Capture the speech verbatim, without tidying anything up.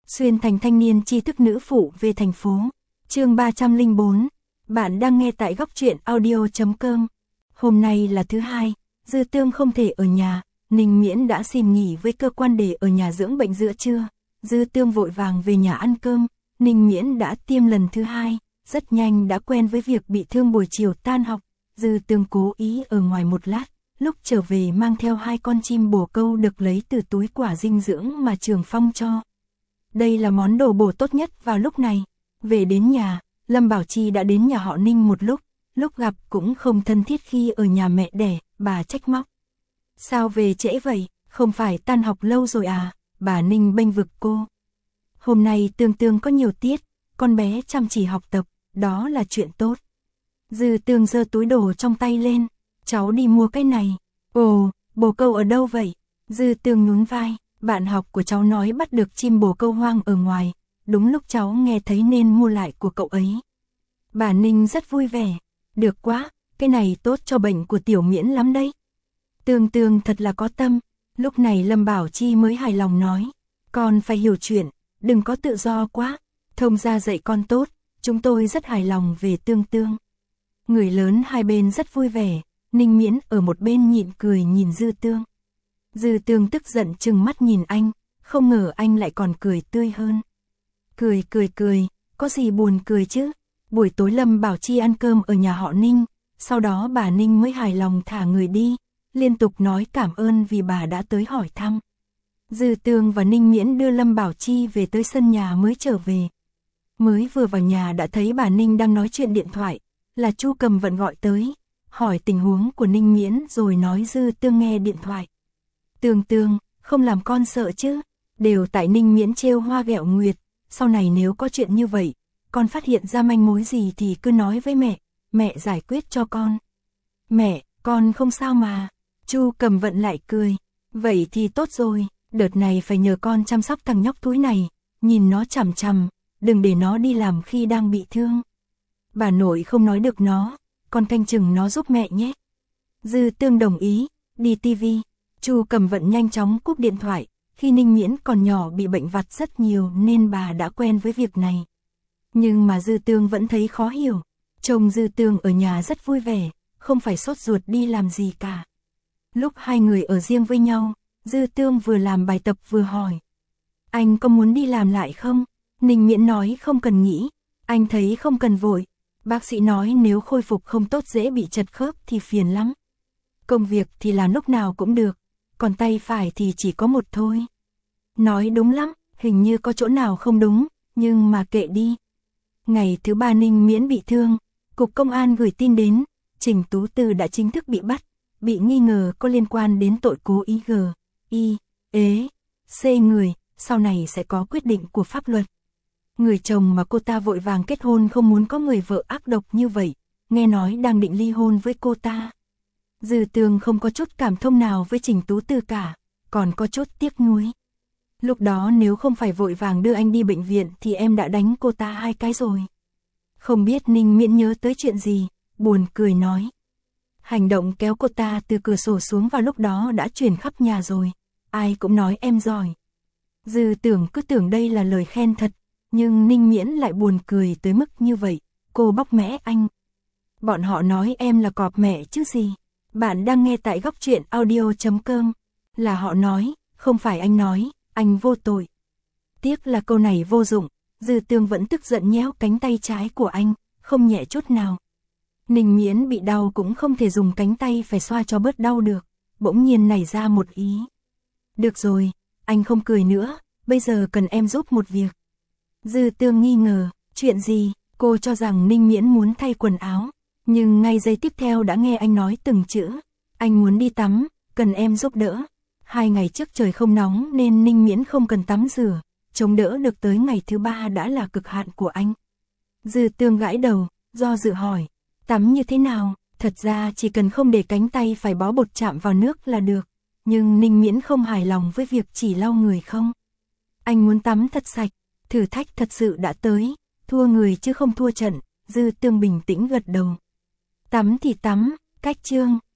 Xuyên thành thanh niên tri thức nữ phụ về thành phố. Chương ba trăm lẻ bốn. Bạn đang nghe tại góc truyện audio chấm com. Hôm nay là thứ hai, Dư Tương không thể ở nhà, Ninh Miễn đã xin nghỉ với cơ quan để ở nhà dưỡng bệnh giữa trưa. Dư Tương vội vàng về nhà ăn cơm, Ninh Miễn đã tiêm lần thứ hai, rất nhanh đã quen với việc bị thương buổi chiều tan học. Dư Tương cố ý ở ngoài một lát, lúc trở về mang theo hai con chim bồ câu được lấy từ túi quả dinh dưỡng mà Trường Phong cho. Đây là món đồ bổ tốt nhất vào lúc này. Về đến nhà, Lâm Bảo Chi đã đến nhà họ Ninh một lúc, lúc gặp cũng không thân thiết khi ở nhà mẹ đẻ, bà trách móc. Sao về trễ vậy, không phải tan học lâu rồi à, bà Ninh bênh vực cô. Hôm nay Tương Tương có nhiều tiết, con bé chăm chỉ học tập, đó là chuyện tốt. Dư Tương giơ túi đồ trong tay lên, cháu đi mua cái này. Ồ, bồ câu ở đâu vậy? Dư Tương nhún vai, bạn học của cháu nói bắt được chim bồ câu hoang ở ngoài, đúng lúc cháu nghe thấy nên mua lại của cậu ấy. Bà Ninh rất vui vẻ, được quá, cái này tốt cho bệnh của Tiểu Miễn lắm đấy. Tương Tương thật là có tâm, lúc này Lâm Bảo Chi mới hài lòng nói, con phải hiểu chuyện, đừng có tự do quá, thông gia dạy con tốt, chúng tôi rất hài lòng về Tương Tương. Người lớn hai bên rất vui vẻ, Ninh Miễn ở một bên nhịn cười nhìn Dư Tương. Dư Tương tức giận trừng mắt nhìn anh, không ngờ anh lại còn cười tươi hơn. Cười cười cười, có gì buồn cười chứ? Buổi tối Lâm Bảo Chi ăn cơm ở nhà họ Ninh, sau đó bà Ninh mới hài lòng thả người đi, liên tục nói cảm ơn vì bà đã tới hỏi thăm. Dư Tương và Ninh Miễn đưa Lâm Bảo Chi về tới sân nhà mới trở về. Mới vừa vào nhà đã thấy bà Ninh đang nói chuyện điện thoại, là Chu Cầm Vận gọi tới, hỏi tình huống của Ninh Miễn rồi nói Dư Tương nghe điện thoại. Tương Tương, không làm con sợ chứ, đều tại Ninh Miễn trêu hoa ghẹo nguyệt, sau này nếu có chuyện như vậy, con phát hiện ra manh mối gì thì cứ nói với mẹ, mẹ giải quyết cho con. Mẹ, con không sao mà. Chu Cầm Vận lại cười, vậy thì tốt rồi, đợt này phải nhờ con chăm sóc thằng nhóc thúi này, nhìn nó chằm chằm, đừng để nó đi làm khi đang bị thương. Bà nội không nói được nó, con canh chừng nó giúp mẹ nhé. Dư Tương đồng ý, đi tivi. Chu Cầm Vận nhanh chóng cúp điện thoại, khi Ninh Miễn còn nhỏ bị bệnh vặt rất nhiều nên bà đã quen với việc này. Nhưng mà Dư Tương vẫn thấy khó hiểu, chồng Dư Tương ở nhà rất vui vẻ, không phải sốt ruột đi làm gì cả. Lúc hai người ở riêng với nhau, Dư Tương vừa làm bài tập vừa hỏi. Anh có muốn đi làm lại không? Ninh Miễn nói không cần nghĩ, anh thấy không cần vội. Bác sĩ nói nếu khôi phục không tốt dễ bị chật khớp thì phiền lắm. Công việc thì làm lúc nào cũng được, còn tay phải thì chỉ có một thôi. Nói đúng lắm, hình như có chỗ nào không đúng, nhưng mà kệ đi. Ngày thứ ba Ninh Miễn bị thương, Cục Công an gửi tin đến, Trình Tú Từ đã chính thức bị bắt, bị nghi ngờ có liên quan đến tội cố ý g, y, ế, c người, sau này sẽ có quyết định của pháp luật. Người chồng mà cô ta vội vàng kết hôn không muốn có người vợ ác độc như vậy, nghe nói đang định ly hôn với cô ta. Dư Tương không có chút cảm thông nào với Trình Tú Từ cả, còn có chút tiếc nuối. Lúc đó nếu không phải vội vàng đưa anh đi bệnh viện thì em đã đánh cô ta hai cái rồi. Không biết Ninh Miễn nhớ tới chuyện gì, buồn cười nói. Hành động kéo cô ta từ cửa sổ xuống vào lúc đó đã truyền khắp nhà rồi, ai cũng nói em giỏi. Dư Tưởng cứ tưởng đây là lời khen thật, nhưng Ninh Miễn lại buồn cười tới mức như vậy, cô bóc mẽ anh. Bọn họ nói em là cọp mẹ chứ gì. Bạn đang nghe tại góc truyện audio chấm com, là họ nói, không phải anh nói, anh vô tội. Tiếc là câu này vô dụng, Dư Tương vẫn tức giận nhéo cánh tay trái của anh, không nhẹ chút nào. Ninh Miễn bị đau cũng không thể dùng cánh tay phải xoa cho bớt đau được, bỗng nhiên nảy ra một ý. Được rồi, anh không cười nữa, bây giờ cần em giúp một việc. Dư Tương nghi ngờ, chuyện gì, cô cho rằng Ninh Miễn muốn thay quần áo. Nhưng ngay giây tiếp theo đã nghe anh nói từng chữ, anh muốn đi tắm, cần em giúp đỡ. Hai ngày trước trời không nóng nên Ninh Miễn không cần tắm rửa, chống đỡ được tới ngày thứ ba đã là cực hạn của anh. Dư Tương gãi đầu, do dự hỏi, tắm như thế nào? Thật ra chỉ cần không để cánh tay phải bó bột chạm vào nước là được, nhưng Ninh Miễn không hài lòng với việc chỉ lau người không. Anh muốn tắm thật sạch, thử thách thật sự đã tới, thua người chứ không thua trận. Dư Tương bình tĩnh gật đầu. Tắm thì tắm, cách chương,